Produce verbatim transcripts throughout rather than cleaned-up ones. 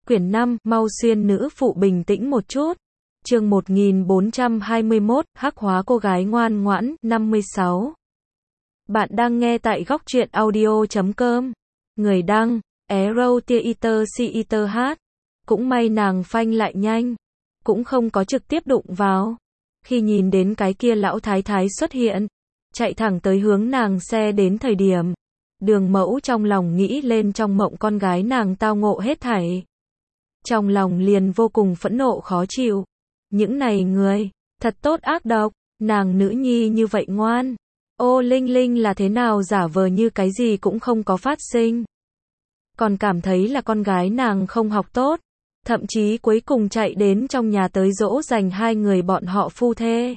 Quyển năm, mau xuyên nữ phụ bình tĩnh một chút. Chương một nghìn bốn trăm hai mươi mốt, hắc hóa cô gái ngoan ngoãn, năm mươi sáu. Bạn đang nghe tại góc truyện audio chấm com. Người đăng, Arrow Theater Theater hát. Cũng may nàng phanh lại nhanh. Cũng không có trực tiếp đụng vào. Khi nhìn đến cái kia lão thái thái xuất hiện, chạy thẳng tới hướng nàng xe đến thời điểm. Đường Mẫu trong lòng nghĩ lên trong mộng con gái nàng tao ngộ hết thảy. Trong lòng liền vô cùng phẫn nộ khó chịu. Những này người, thật tốt ác độc, nàng nữ nhi như vậy ngoan. Ô Linh Linh là thế nào giả vờ như cái gì cũng không có phát sinh. Còn cảm thấy là con gái nàng không học tốt. Thậm chí cuối cùng chạy đến trong nhà tới dỗ dành hai người bọn họ phu thê.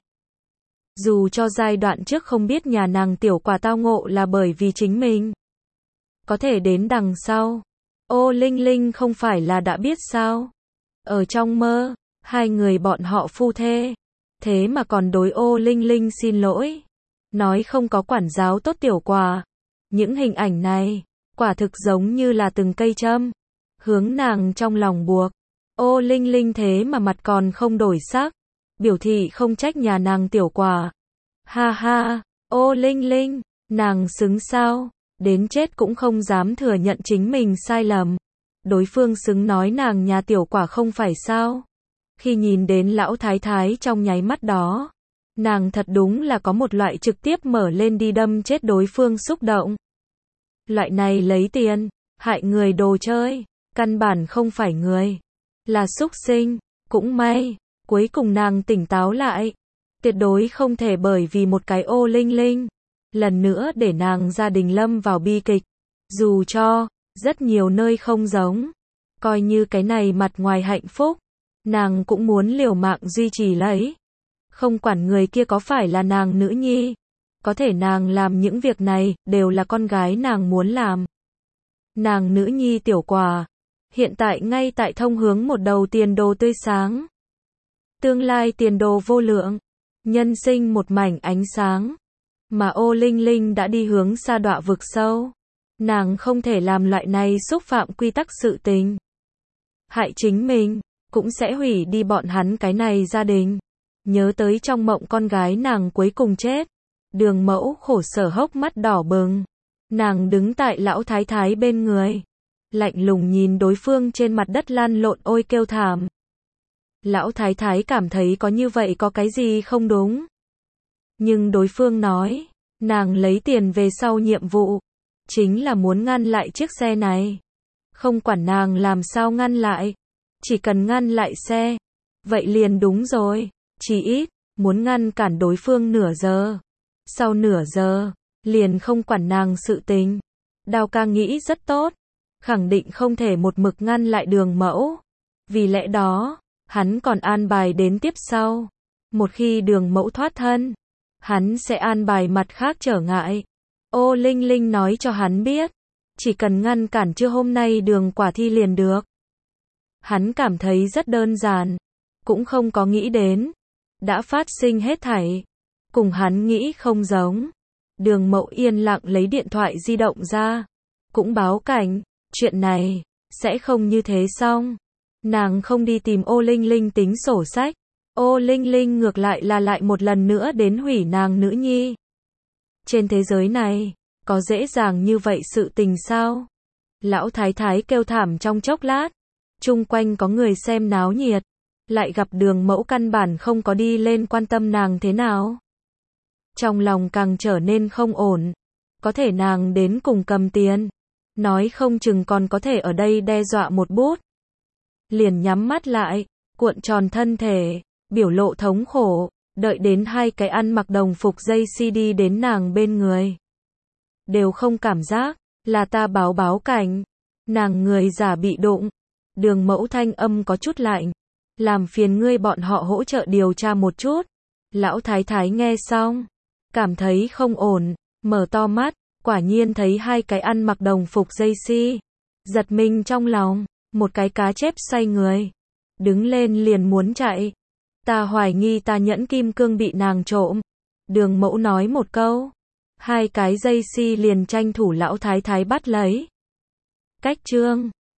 Dù cho giai đoạn trước không biết nhà nàng tiểu quả tao ngộ là bởi vì chính mình. Có thể đến đằng sau. Ô Linh Linh không phải là đã biết sao? Ở trong mơ, hai người bọn họ phu thê. Thế mà còn đối ô Linh Linh xin lỗi. Nói không có quản giáo tốt tiểu quả. Những hình ảnh này, quả thực giống như là từng cây châm. Hướng nàng trong lòng buộc. Ô Linh Linh thế mà mặt còn không đổi sắc. Biểu thị không trách nhà nàng tiểu quả. Ha ha, ô Linh Linh, nàng xứng sao? Đến chết cũng không dám thừa nhận chính mình sai lầm. Đối phương xứng nói nàng nhà tiểu quả không phải sao. Khi nhìn đến lão thái thái trong nháy mắt đó, nàng thật đúng là có một loại trực tiếp mở lên đi đâm chết đối phương xúc động. Loại này lấy tiền, hại người đồ chơi, căn bản không phải người, là súc sinh. Cũng may, cuối cùng nàng tỉnh táo lại. Tuyệt đối không thể bởi vì một cái ô Linh Linh lần nữa để nàng gia đình lâm vào bi kịch. Dù cho, rất nhiều nơi không giống. Coi như cái này mặt ngoài hạnh phúc. Nàng cũng muốn liều mạng duy trì lấy. Không quản người kia có phải là nàng nữ nhi. Có thể nàng làm những việc này, đều là con gái nàng muốn làm. Nàng nữ nhi tiểu quả. Hiện tại ngay tại thông hướng một đầu tiền đồ tươi sáng. Tương lai tiền đồ vô lượng. Nhân sinh một mảnh ánh sáng. Mà ô Linh Linh đã đi hướng sa đọa vực sâu. Nàng không thể làm loại này xúc phạm quy tắc sự tình. Hại chính mình, cũng sẽ hủy đi bọn hắn cái này gia đình. Nhớ tới trong mộng con gái nàng cuối cùng chết. Đường Mẫu khổ sở hốc mắt đỏ bừng. Nàng đứng tại lão thái thái bên người. Lạnh lùng nhìn đối phương trên mặt đất lăn lộn ôi kêu thảm. Lão thái thái cảm thấy có như vậy có cái gì không đúng. Nhưng đối phương nói, nàng lấy tiền về sau nhiệm vụ, chính là muốn ngăn lại chiếc xe này. Không quản nàng làm sao ngăn lại, chỉ cần ngăn lại xe, vậy liền đúng rồi, chỉ ít, muốn ngăn cản đối phương nửa giờ. Sau nửa giờ, liền không quản nàng sự tình. Đào ca nghĩ rất tốt, khẳng định không thể một mực ngăn lại Đường Mẫu. Vì lẽ đó, hắn còn an bài đến tiếp sau. Một khi Đường Mẫu thoát thân, hắn sẽ an bài mặt khác trở ngại. Ô Linh Linh nói cho hắn biết, chỉ cần ngăn cản chưa hôm nay Đường Quả thi liền được. Hắn cảm thấy rất đơn giản, cũng không có nghĩ đến. Đã phát sinh hết thảy, cùng hắn nghĩ không giống. Đường Mẫu yên lặng lấy điện thoại di động ra, cũng báo cảnh, chuyện này, sẽ không như thế xong. Nàng không đi tìm ô Linh Linh tính sổ sách. Ô Linh Linh ngược lại là lại một lần nữa đến hủy nàng nữ nhi. Trên thế giới này, có dễ dàng như vậy sự tình sao? Lão thái thái kêu thảm trong chốc lát. Chung quanh có người xem náo nhiệt. Lại gặp Đường Mẫu căn bản không có đi lên quan tâm nàng thế nào. Trong lòng càng trở nên không ổn. Có thể nàng đến cùng cầm tiền. Nói không chừng còn có thể ở đây đe dọa một bút. Liền nhắm mắt lại, cuộn tròn thân thể, biểu lộ thống khổ, đợi đến hai cái ăn mặc đồng phục dây xê đê đến nàng bên người. Đều không cảm giác, là ta báo báo cảnh. Nàng người giả bị đụng. Đường Mẫu thanh âm có chút lạnh. Làm phiền ngươi bọn họ hỗ trợ điều tra một chút. Lão thái thái nghe xong, cảm thấy không ổn, mở to mắt, quả nhiên thấy hai cái ăn mặc đồng phục dây xi. Giật mình trong lòng, một cái cá chép xoay người. Đứng lên liền muốn chạy. Ta hoài nghi ta nhẫn kim cương bị nàng trộm. Đường Mẫu nói một câu. Hai cái dây xi liền tranh thủ lão thái thái bắt lấy. Cách chương